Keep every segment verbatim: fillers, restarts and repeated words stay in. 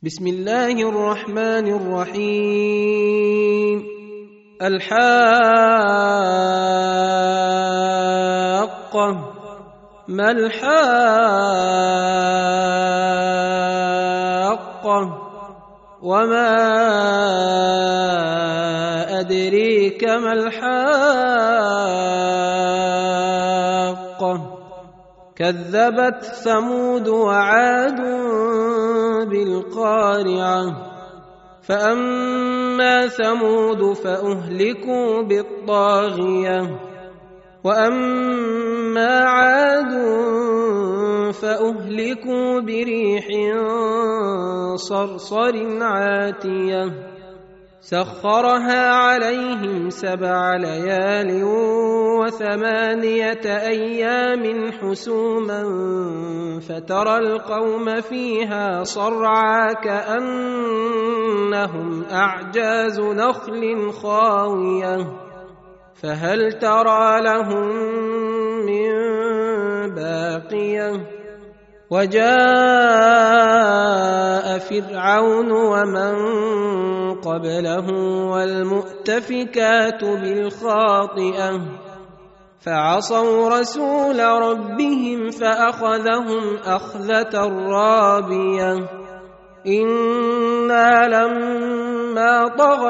بسم الله الرحمن الرحيم. الحاقة. ما الحاقة؟ وما أدريك ما الحاقة؟ كذبت ثمود وعاد بالقارعة. فأما ثمود فأهلكوا بالطاغية، وأما عاد فأهلكوا بريح صرصر عاتية سخرها عليهم سبع ليال وثمانية أيام حسوما فترى القوم فيها صرعى كأنهم أعجاز نخل خاوية فهل ترى لهم من باقية. وجاء فرعون ومن قبله والمؤتفكات بالخاطئة فعصوا رسول ربهم فأخذهم أخذة رابية. إنا لما طغى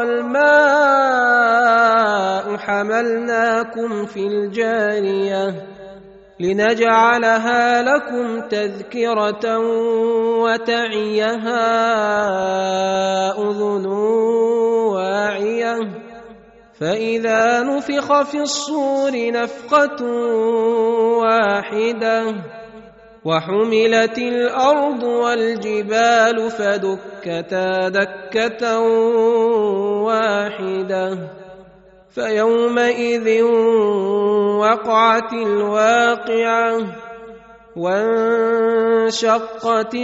الماء حملناكم في الجارية لنجعلها لكم تذكرة وتعيها أذن واعية. فإذا نفخ في الصور نفخة واحدة وحملت الأرض والجبال فدكتا دكة واحدة فيومئذ وقعت الواقعة وانشقت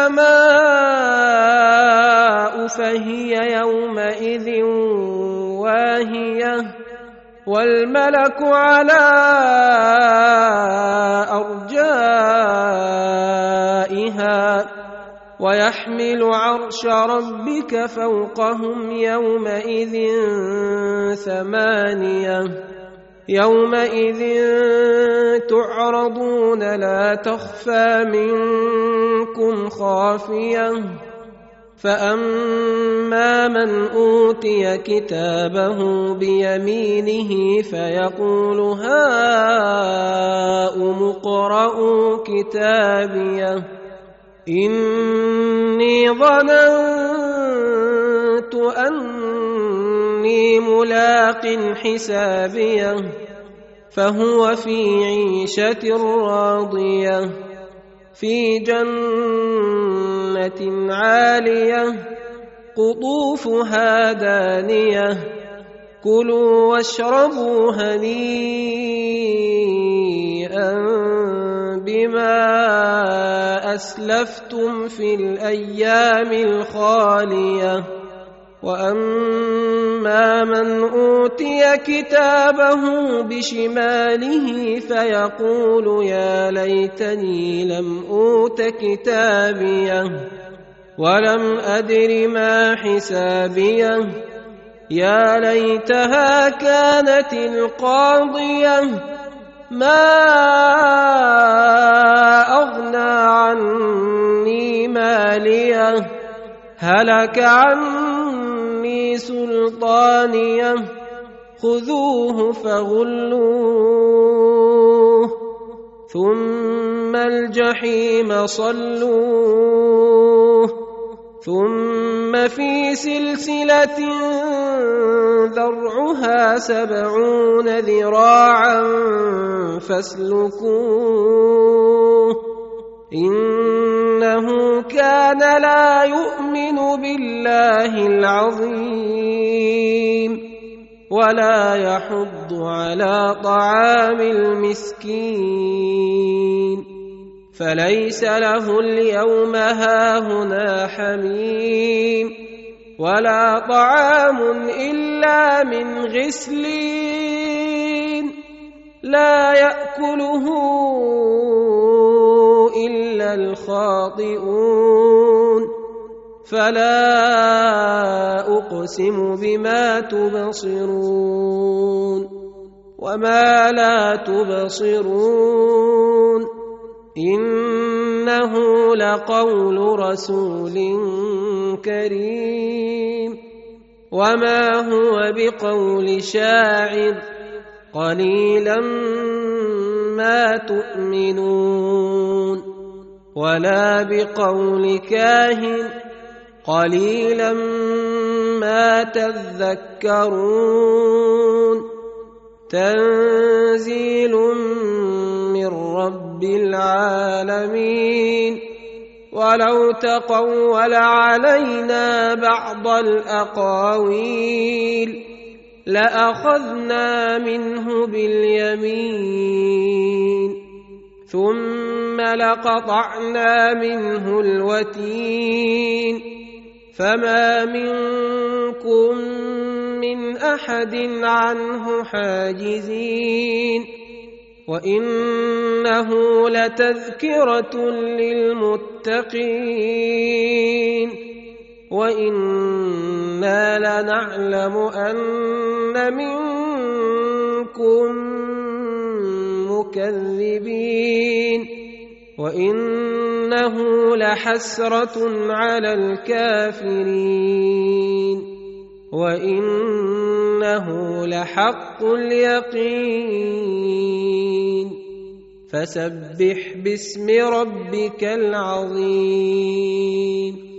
السماء فهي يومئذ واهية والملك على أرجائها ويحمل عرش ربك فوقهم يومئذ ثمانية. يومئذ تعرضون لا تخفى منكم خافية. فأما من أوتي كتابه بيمينه فيقول هاؤم اقرءوا كتابيه إني ظننت أني ملاق حسابيه فهو في عيشة راضية في جنة عالية قطوفها دانية كلوا واشربوا هنيئا بما أسلفتم في الأيام الخالية. وأما من أوتي كتابه بشماله فيقول يا ليتني لم أوت كتابيه ولم أدر ما حسابيه يا ليتها كانت القاضية ما أغنى عني ماليه هلك عني سلطانيه خذوه فغلوه ثم الجحيم صلوه ثم في سلسلة ذرعها سبعون ذراعا فاسلكوه إنه كان لا يؤمن بالله العظيم ولا يحض على طعام المسكين فليس له اليوم هاهنا حميم ولا طعام إلا من غسلين لا يأكله إلا الخاطئون فلا أقسم بما تبصرون وما لا تبصرون إنه لقول رسول كريم وما هو بقول شاعر قليلا ما تؤمنون ولا بقول كاهن قليلا ما تذكرون تنزيل من رب العالمين ولو تقول علينا بعض الأقاويل لأخذنا منه باليمين ثم لقطعنا منه الوتين فما منكم من أحد عنه حاجزين وإنه لتذكرة للمتقين وإنا لنعلم أن منكم مكذبين وإنه لحسرة على الكافرين وإنه لحق اليقين فسبح باسم ربك العظيم